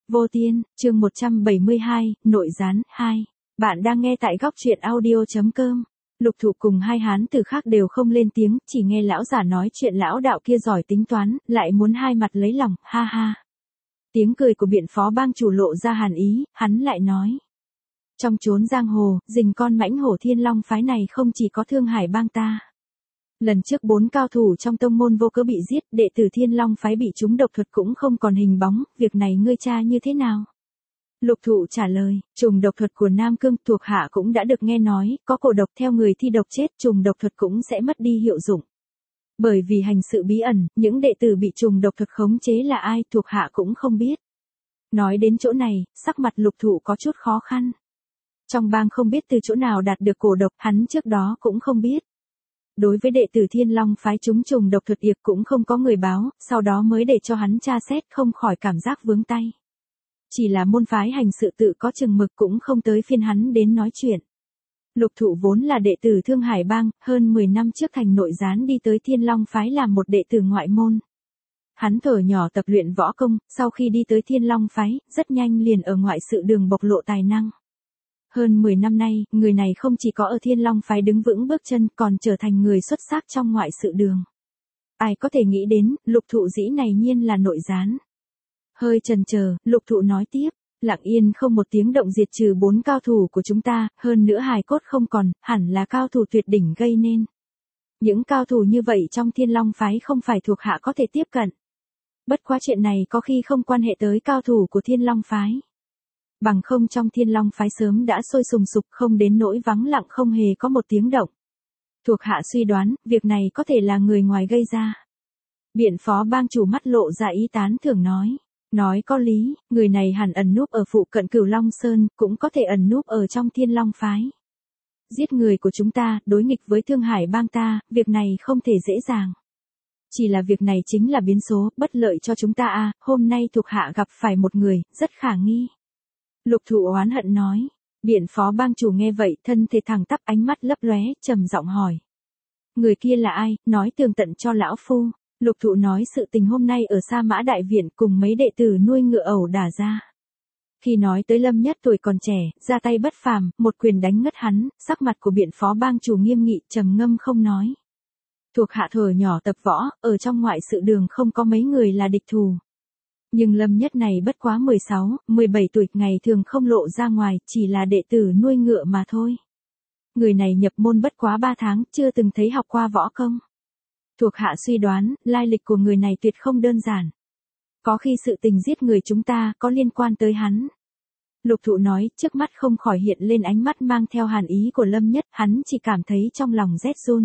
Vô Tiên, chương 172, nội gián, 2. Bạn đang nghe tại góc truyện audio.com. Lục Thụ cùng hai hán tử khác đều không lên tiếng, chỉ nghe lão giả nói chuyện lão đạo kia giỏi tính toán, lại muốn hai mặt lấy lòng, ha ha. Tiếng cười của biện phó bang chủ lộ ra hàn ý, hắn lại nói. Trong chốn giang hồ, rình con mãnh hổ Thiên Long phái này không chỉ có Thương Hải bang ta. Lần trước 4 cao thủ trong tông môn vô cớ bị giết, đệ tử Thiên Long phái bị trúng độc thuật cũng không còn hình bóng, việc này ngươi tra như thế nào? Lục Thụ trả lời, trùng độc thuật của Nam Cương thuộc hạ cũng đã được nghe nói, có cổ độc theo người thi độc chết, trùng độc thuật cũng sẽ mất đi hiệu dụng. Bởi vì hành sự bí ẩn, những đệ tử bị trùng độc thuật khống chế là ai thuộc hạ cũng không biết. Nói đến chỗ này, sắc mặt Lục Thụ có chút khó khăn. Trong bang không biết từ chỗ nào đạt được cổ độc, hắn trước đó cũng không biết. Đối với đệ tử Thiên Long phái chúng trùng độc thuật yệp cũng không có người báo, sau đó mới để cho hắn tra xét không khỏi cảm giác vướng tay. Chỉ là môn phái hành sự tự có chừng mực cũng không tới phiên hắn đến nói chuyện. Lục Thụ vốn là đệ tử Thương Hải bang, hơn 10 năm trước thành nội gián đi tới Thiên Long phái làm một đệ tử ngoại môn. Hắn thuở nhỏ tập luyện võ công, sau khi đi tới Thiên Long phái, rất nhanh liền ở ngoại sự đường bộc lộ tài năng. Hơn 10 năm nay, người này không chỉ có ở Thiên Long phái đứng vững bước chân còn trở thành người xuất sắc trong ngoại sự đường. Ai có thể nghĩ đến, Lục Thụ dĩ này nhiên là nội gián. Hơi chần chờ, Lục Thụ nói tiếp, lặng yên không một tiếng động diệt trừ 4 cao thủ của chúng ta, hơn nữa hài cốt không còn, hẳn là cao thủ tuyệt đỉnh gây nên. Những cao thủ như vậy trong Thiên Long phái không phải thuộc hạ có thể tiếp cận. Bất quá chuyện này có khi không quan hệ tới cao thủ của Thiên Long phái. Bằng không trong Thiên Long phái sớm đã sôi sùng sục không đến nỗi vắng lặng không hề có một tiếng động. Thuộc hạ suy đoán, việc này có thể là người ngoài gây ra. Biện phó bang chủ mắt lộ ra ý tán thưởng nói. Nói có lý, người này hẳn ẩn núp ở phụ cận Cửu Long Sơn, cũng có thể ẩn núp ở trong Thiên Long phái. Giết người của chúng ta, đối nghịch với Thương Hải bang ta, việc này không thể dễ dàng. Chỉ là việc này chính là biến số, bất lợi cho chúng ta à, hôm nay thuộc hạ gặp phải một người, rất khả nghi. Lục Thụ oán hận nói. Biện phó bang chủ nghe vậy, thân thể thẳng tắp ánh mắt lấp lóe, trầm giọng hỏi. Người kia là ai, nói tường tận cho lão phu. Lục Thụ nói sự tình hôm nay ở Sa Mã Đại Viện cùng mấy đệ tử nuôi ngựa ẩu đả ra. Khi nói tới Lâm Nhất tuổi còn trẻ, ra tay bất phàm, một quyền đánh ngất hắn, sắc mặt của biện phó bang chủ nghiêm nghị, trầm ngâm không nói. Thuộc hạ thuở nhỏ tập võ, ở trong ngoại sự đường không có mấy người là địch thù. Nhưng Lâm Nhất này bất quá 16, 17 tuổi, ngày thường không lộ ra ngoài, chỉ là đệ tử nuôi ngựa mà thôi. Người này nhập môn bất quá 3 tháng, chưa từng thấy học qua võ công. Thuộc hạ suy đoán, lai lịch của người này tuyệt không đơn giản. Có khi sự tình giết người chúng ta có liên quan tới hắn. Lục Thụ nói, trước mắt không khỏi hiện lên ánh mắt mang theo hàn ý của Lâm Nhất, hắn chỉ cảm thấy trong lòng rét run.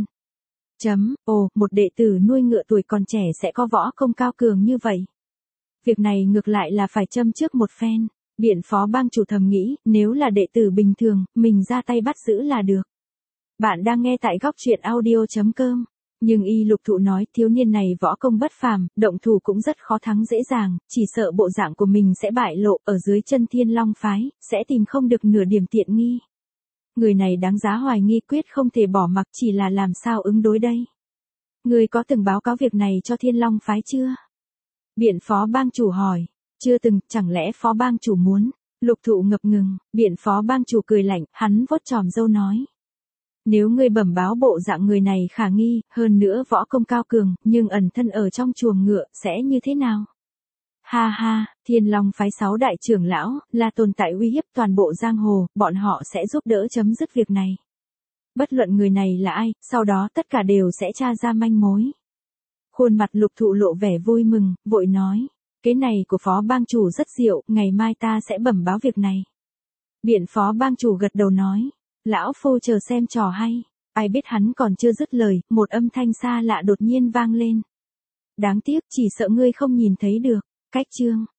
Một đệ tử nuôi ngựa tuổi còn trẻ sẽ có võ công cao cường như vậy. Việc này ngược lại là phải châm trước một phen. Biện phó bang chủ thầm nghĩ, nếu là đệ tử bình thường, mình ra tay bắt giữ là được. Bạn đang nghe tại góc truyện audio.com. Nhưng Lục Thụ nói, thiếu niên này võ công bất phàm, động thủ cũng rất khó thắng dễ dàng, chỉ sợ bộ dạng của mình sẽ bại lộ, ở dưới chân Thiên Long phái, sẽ tìm không được nửa điểm tiện nghi. Người này đáng giá hoài nghi, quyết không thể bỏ mặc, chỉ là làm sao ứng đối đây. Người có từng báo cáo việc này cho Thiên Long phái chưa? Biện phó bang chủ hỏi. Chưa từng, chẳng lẽ phó bang chủ muốn? Lục Thụ ngập ngừng, biện phó bang chủ cười lạnh, hắn vuốt chòm râu nói. Nếu ngươi bẩm báo bộ dạng người này khả nghi, hơn nữa võ công cao cường, nhưng ẩn thân ở trong chuồng ngựa, sẽ như thế nào? Ha ha, Thiên Long phái 6 đại trưởng lão, là tồn tại uy hiếp toàn bộ giang hồ, bọn họ sẽ giúp đỡ chấm dứt việc này. Bất luận người này là ai, sau đó tất cả đều sẽ tra ra manh mối. Khuôn mặt Lục Thụ lộ vẻ vui mừng, vội nói. Cái này của phó bang chủ rất diệu, ngày mai ta sẽ bẩm báo việc này. Biện phó bang chủ gật đầu nói. Lão phu chờ xem trò hay. Ai biết hắn còn chưa dứt lời, một âm thanh xa lạ đột nhiên vang lên. Đáng tiếc, chỉ sợ ngươi không nhìn thấy được. Cách chương.